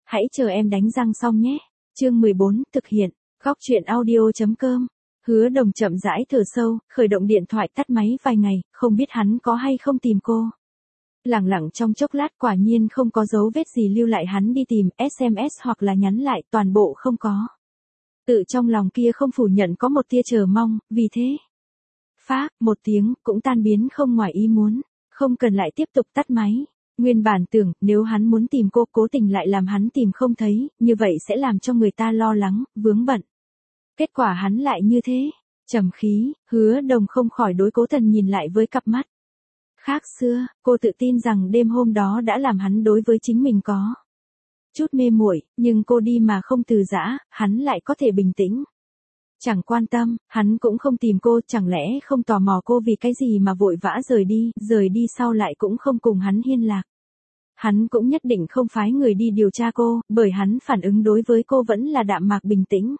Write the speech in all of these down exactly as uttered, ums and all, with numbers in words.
Hãy chờ em đánh răng xong nhé. Chương mười bốn, thực hiện. Góc truyện audio.com. Hứa Đồng chậm rãi thở sâu, khởi động điện thoại tắt máy vài ngày, không biết hắn có hay không tìm cô. Lẳng lặng trong chốc lát quả nhiên không có dấu vết gì lưu lại, hắn đi tìm, ét em ét hoặc là nhắn lại, toàn bộ không có. Tự trong lòng kia không phủ nhận có một tia chờ mong, vì thế. Phá, một tiếng, cũng tan biến không ngoài ý muốn, không cần lại tiếp tục tắt máy. Nguyên bản tưởng, nếu hắn muốn tìm cô, cố tình lại làm hắn tìm không thấy, như vậy sẽ làm cho người ta lo lắng, vướng bận. Kết quả hắn lại như thế, trầm khí, Hứa Đồng không khỏi đối Cố Thần nhìn lại với cặp mắt khác xưa, cô tự tin rằng đêm hôm đó đã làm hắn đối với chính mình có chút mê muội, nhưng cô đi mà không từ giã, hắn lại có thể bình tĩnh. Chẳng quan tâm, hắn cũng không tìm cô, chẳng lẽ không tò mò cô vì cái gì mà vội vã rời đi, rời đi sau lại cũng không cùng hắn hiên lạc. Hắn cũng nhất định không phái người đi điều tra cô, bởi hắn phản ứng đối với cô vẫn là đạm mạc bình tĩnh.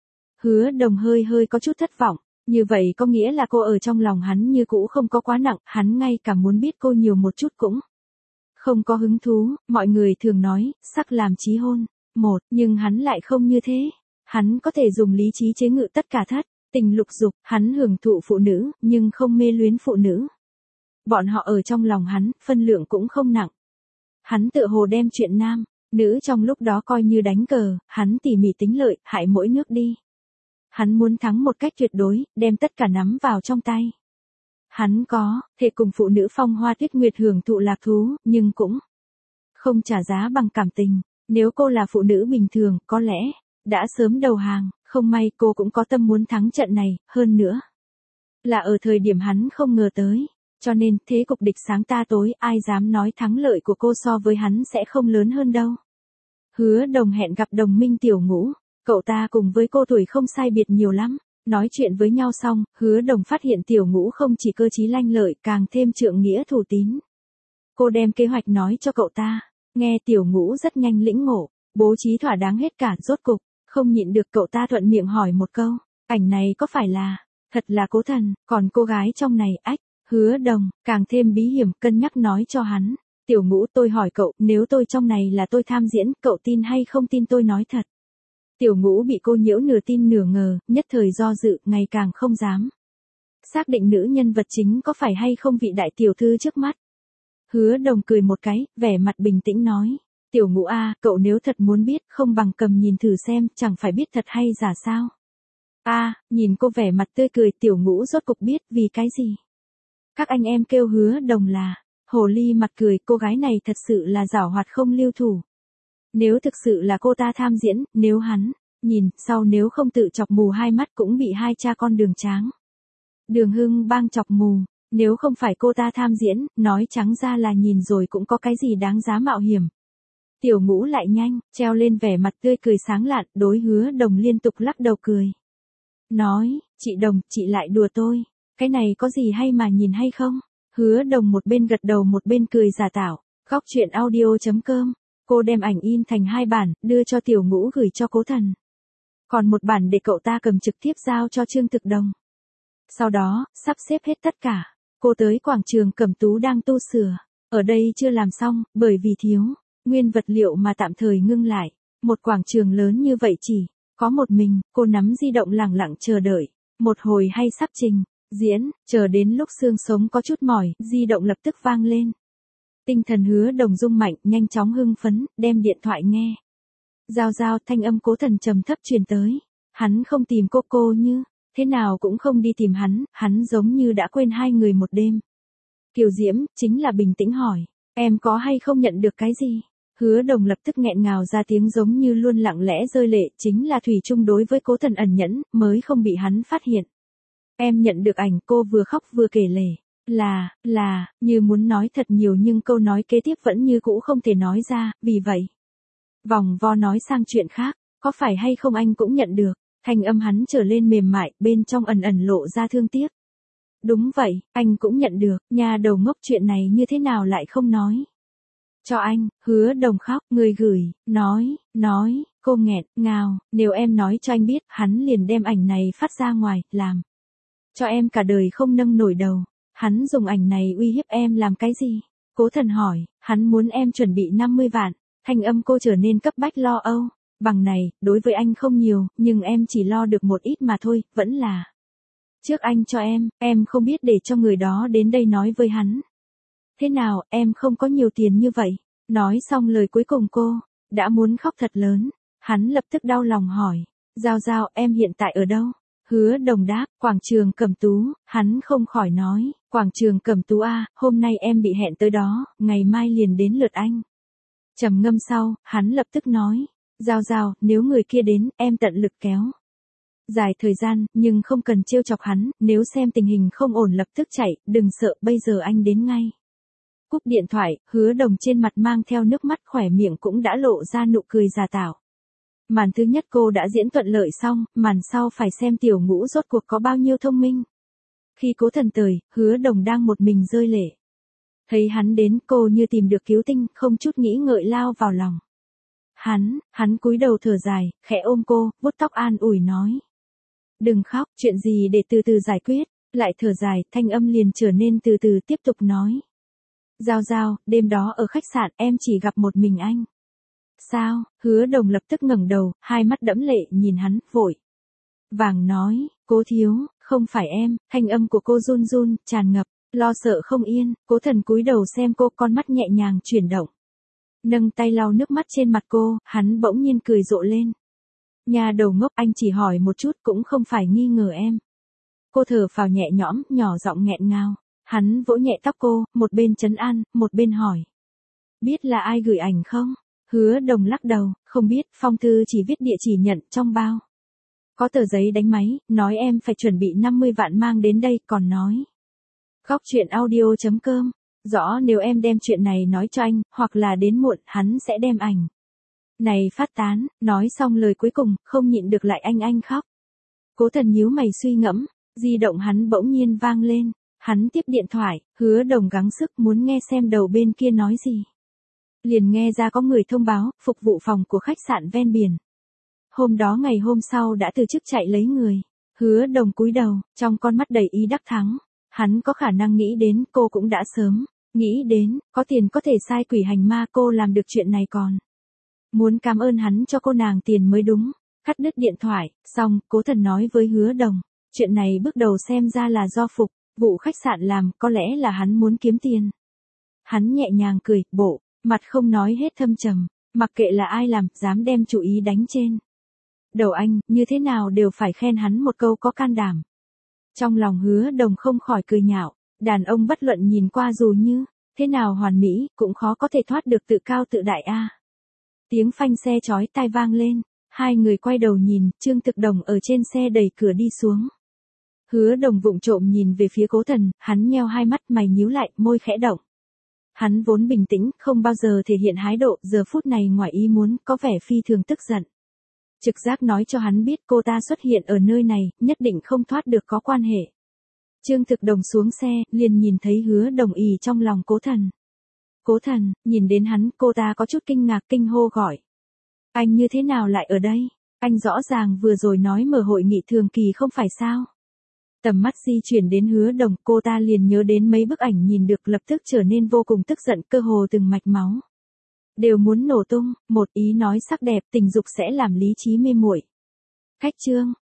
Hứa Đồng hơi hơi có chút thất vọng, như vậy có nghĩa là cô ở trong lòng hắn như cũ không có quá nặng, hắn ngay cả muốn biết cô nhiều một chút cũng không có hứng thú. Mọi người thường nói, sắc làm chí hôn, một, nhưng hắn lại không như thế. Hắn có thể dùng lý trí chế ngự tất cả thất, tình lục dục, hắn hưởng thụ phụ nữ, nhưng không mê luyến phụ nữ. Bọn họ ở trong lòng hắn, phân lượng cũng không nặng. Hắn tự hồ đem chuyện nam, nữ trong lúc đó coi như đánh cờ, hắn tỉ mỉ tính lợi, hại mỗi nước đi. Hắn muốn thắng một cách tuyệt đối, đem tất cả nắm vào trong tay. Hắn có thể cùng phụ nữ phong hoa tuyết nguyệt hưởng thụ lạc thú, nhưng cũng không trả giá bằng cảm tình. Nếu cô là phụ nữ bình thường, có lẽ đã sớm đầu hàng, không may cô cũng có tâm muốn thắng trận này, hơn nữa là ở thời điểm hắn không ngờ tới. Cho nên, thế cục địch sáng ta tối, ai dám nói thắng lợi của cô so với hắn sẽ không lớn hơn đâu. Hứa Đồng hẹn gặp đồng minh Tiểu Ngũ, cậu ta cùng với cô tuổi không sai biệt nhiều lắm. Nói chuyện với nhau xong, Hứa Đồng phát hiện Tiểu Ngũ không chỉ cơ trí lanh lợi, càng thêm trượng nghĩa thủ tín. Cô đem kế hoạch nói cho cậu ta, nghe Tiểu Ngũ rất nhanh lĩnh ngộ, bố trí thỏa đáng hết cả, rốt cục, không nhịn được cậu ta thuận miệng hỏi một câu, ảnh này có phải là, thật là Cố Thần, còn cô gái trong này, ách. Hứa Đồng, càng thêm bí hiểm, cân nhắc nói cho hắn. Tiểu Ngũ, tôi hỏi cậu, nếu tôi trong này là tôi tham diễn, cậu tin hay không tin tôi nói thật? Tiểu Ngũ bị cô nhiễu nửa tin nửa ngờ, nhất thời do dự, ngày càng không dám xác định nữ nhân vật chính có phải hay không vị đại tiểu thư trước mắt. Hứa Đồng cười một cái, vẻ mặt bình tĩnh nói. Tiểu Ngũ a, cậu nếu thật muốn biết, không bằng cầm nhìn thử xem, chẳng phải biết thật hay giả sao? A, nhìn cô vẻ mặt tươi cười, Tiểu Ngũ rốt cục biết vì cái gì. Các anh em kêu Hứa Đồng là hồ ly mặt cười, cô gái này thật sự là giảo hoạt không lưu thủ. Nếu thực sự là cô ta tham diễn, nếu hắn nhìn, sau nếu không tự chọc mù hai mắt cũng bị hai cha con Đường Tráng, Đường Hưng bang chọc mù, nếu không phải cô ta tham diễn, nói trắng ra là nhìn rồi cũng có cái gì đáng giá mạo hiểm. Tiểu Ngũ lại nhanh, treo lên vẻ mặt tươi cười sáng lạn, đối Hứa Đồng liên tục lắc đầu cười. Nói, chị Đồng, chị lại đùa tôi. Cái này có gì hay mà nhìn hay không? Hứa Đồng một bên gật đầu một bên cười giả tạo. Góc truyện audio.com. Cô đem ảnh in thành hai bản, đưa cho Tiểu Ngũ gửi cho Cố Thần. Còn một bản để cậu ta cầm trực tiếp giao cho Trương Thực Đồng. Sau đó, sắp xếp hết tất cả. Cô tới quảng trường Cẩm Tú đang tu sửa. Ở đây chưa làm xong, bởi vì thiếu nguyên vật liệu mà tạm thời ngưng lại. Một quảng trường lớn như vậy chỉ có một mình, cô nắm di động lẳng lặng chờ đợi. Một hồi hay sắp trình diễn, chờ đến lúc xương sống có chút mỏi, di động lập tức vang lên. Tinh thần Hứa Đồng rung mạnh, nhanh chóng hưng phấn, đem điện thoại nghe. Giao giao, thanh âm Cố Thần trầm thấp truyền tới. Hắn không tìm cô, cô như thế nào cũng không đi tìm hắn, hắn giống như đã quên hai người một đêm. Kiều Diễm, chính là bình tĩnh hỏi, em có hay không nhận được cái gì? Hứa Đồng lập tức nghẹn ngào ra tiếng giống như luôn lặng lẽ rơi lệ, chính là thủy chung đối với Cố Thần ẩn nhẫn, mới không bị hắn phát hiện. Em nhận được ảnh, cô vừa khóc vừa kể lể. Là, là, như muốn nói thật nhiều nhưng câu nói kế tiếp vẫn như cũ không thể nói ra, vì vậy. Vòng vo nói sang chuyện khác, có phải hay không anh cũng nhận được, thanh âm hắn trở lên mềm mại, bên trong ẩn ẩn lộ ra thương tiếc. Đúng vậy, anh cũng nhận được, nhà đầu ngốc chuyện này như thế nào lại không nói. Cho anh, Hứa Đồng khóc, người gửi, nói, nói, cô nghẹn, ngào, nếu em nói cho anh biết, hắn liền đem ảnh này phát ra ngoài, làm cho em cả đời không nâng nổi đầu. Hắn dùng ảnh này uy hiếp em làm cái gì? Cố Thần hỏi, hắn muốn em chuẩn bị năm mươi vạn. thanh âm cô trở nên cấp bách lo âu. Bằng này, đối với anh không nhiều, nhưng em chỉ lo được một ít mà thôi, vẫn là. Trước anh cho em, em không biết để cho người đó đến đây nói với hắn. Thế nào, em không có nhiều tiền như vậy. Nói xong lời cuối cùng cô, đã muốn khóc thật lớn. Hắn lập tức đau lòng hỏi, Giao Giao, em hiện tại ở đâu? Hứa Đồng đáp, quảng trường Cẩm Tú. Hắn không khỏi nói, quảng trường Cẩm Tú à, hôm nay em bị hẹn tới đó, ngày mai liền đến lượt anh. Trầm ngâm sau, hắn lập tức nói, Giao Giao, nếu người kia đến, em tận lực kéo dài thời gian, nhưng không cần trêu chọc hắn, nếu xem tình hình không ổn lập tức chạy, đừng sợ, bây giờ anh đến ngay. Cúp điện thoại, Hứa Đồng trên mặt mang theo nước mắt, khỏe miệng cũng đã lộ ra nụ cười giả tạo. Màn thứ nhất cô đã diễn thuận lợi xong, màn sau phải xem Tiểu Ngũ rốt cuộc có bao nhiêu thông minh. Khi Cố Thần tới, Hứa Đồng đang một mình rơi lệ. Thấy hắn đến, cô như tìm được cứu tinh, không chút nghĩ ngợi lao vào lòng. Hắn, hắn cúi đầu thở dài, khẽ ôm cô, vuốt tóc an ủi nói. Đừng khóc, chuyện gì để từ từ giải quyết. Lại thở dài, thanh âm liền trở nên từ từ tiếp tục nói. Giao Giao, đêm đó ở khách sạn em chỉ gặp một mình anh. Sao? Hứa Đồng lập tức ngẩng đầu, hai mắt đẫm lệ nhìn hắn, vội vàng nói, Cố thiếu, không phải em. Thanh âm của cô run run, tràn ngập, lo sợ không yên. Cố Thần cúi đầu xem cô, con mắt nhẹ nhàng chuyển động. Nâng tay lau nước mắt trên mặt cô, hắn bỗng nhiên cười rộ lên. Nhà đầu ngốc, anh chỉ hỏi một chút cũng không phải nghi ngờ em. Cô thở phào nhẹ nhõm, nhỏ giọng nghẹn ngào. Hắn vỗ nhẹ tóc cô, một bên trấn an, một bên hỏi. Biết là ai gửi ảnh không? Hứa Đồng lắc đầu, không biết, phong thư chỉ viết địa chỉ nhận trong bao. Có tờ giấy đánh máy, nói em phải chuẩn bị năm mươi vạn mang đến đây, còn nói. Góc truyện audio chấm com, rõ nếu em đem chuyện này nói cho anh, hoặc là đến muộn, hắn sẽ đem ảnh này phát tán. Nói xong lời cuối cùng, không nhịn được lại anh anh khóc. Cố Thần nhíu mày suy ngẫm, di động hắn bỗng nhiên vang lên. Hắn tiếp điện thoại, Hứa Đồng gắng sức muốn nghe xem đầu bên kia nói gì. Liền nghe ra có người thông báo, phục vụ phòng của khách sạn ven biển. Hôm đó ngày hôm sau đã từ chức chạy lấy người. Hứa Đồng cúi đầu, trong con mắt đầy ý đắc thắng. Hắn có khả năng nghĩ đến, cô cũng đã sớm nghĩ đến, có tiền có thể sai quỷ hành ma, cô làm được chuyện này còn muốn cảm ơn hắn cho cô nàng tiền mới đúng. Cắt đứt điện thoại, xong, Cố Thần nói với Hứa Đồng, chuyện này bước đầu xem ra là do phục vụ khách sạn làm, có lẽ là hắn muốn kiếm tiền. Hắn nhẹ nhàng cười, bộ mặt không nói hết thâm trầm, mặc kệ là ai làm, dám đem chủ ý đánh trên đầu anh, như thế nào đều phải khen hắn một câu có can đảm. Trong lòng Hứa Đồng không khỏi cười nhạo, đàn ông bất luận nhìn qua dù như thế nào hoàn mỹ, cũng khó có thể thoát được tự cao tự đại a. Tiếng phanh xe chói tai vang lên, hai người quay đầu nhìn, Trương Thực Đồng ở trên xe đẩy cửa đi xuống. Hứa Đồng vụng trộm nhìn về phía Cố Thần, hắn nheo hai mắt, mày nhíu lại, môi khẽ động. Hắn vốn bình tĩnh, không bao giờ thể hiện hái độ, giờ phút này ngoài ý muốn, có vẻ phi thường tức giận. Trực giác nói cho hắn biết cô ta xuất hiện ở nơi này, nhất định không thoát được có quan hệ. Trương Thực Đồng xuống xe, liền nhìn thấy Hứa Đồng ì trong lòng Cố Thần. Cố Thần, nhìn đến hắn, cô ta có chút kinh ngạc, kinh hô gọi. Anh như thế nào lại ở đây? Anh rõ ràng vừa rồi nói mở hội nghị thường kỳ không phải sao? Tầm mắt di chuyển đến Hứa Đồng, cô ta liền nhớ đến mấy bức ảnh nhìn được, lập tức trở nên vô cùng tức giận, cơ hồ từng mạch máu đều muốn nổ tung. Một ý nói sắc đẹp, tình dục sẽ làm lý trí mê muội. Khách trương,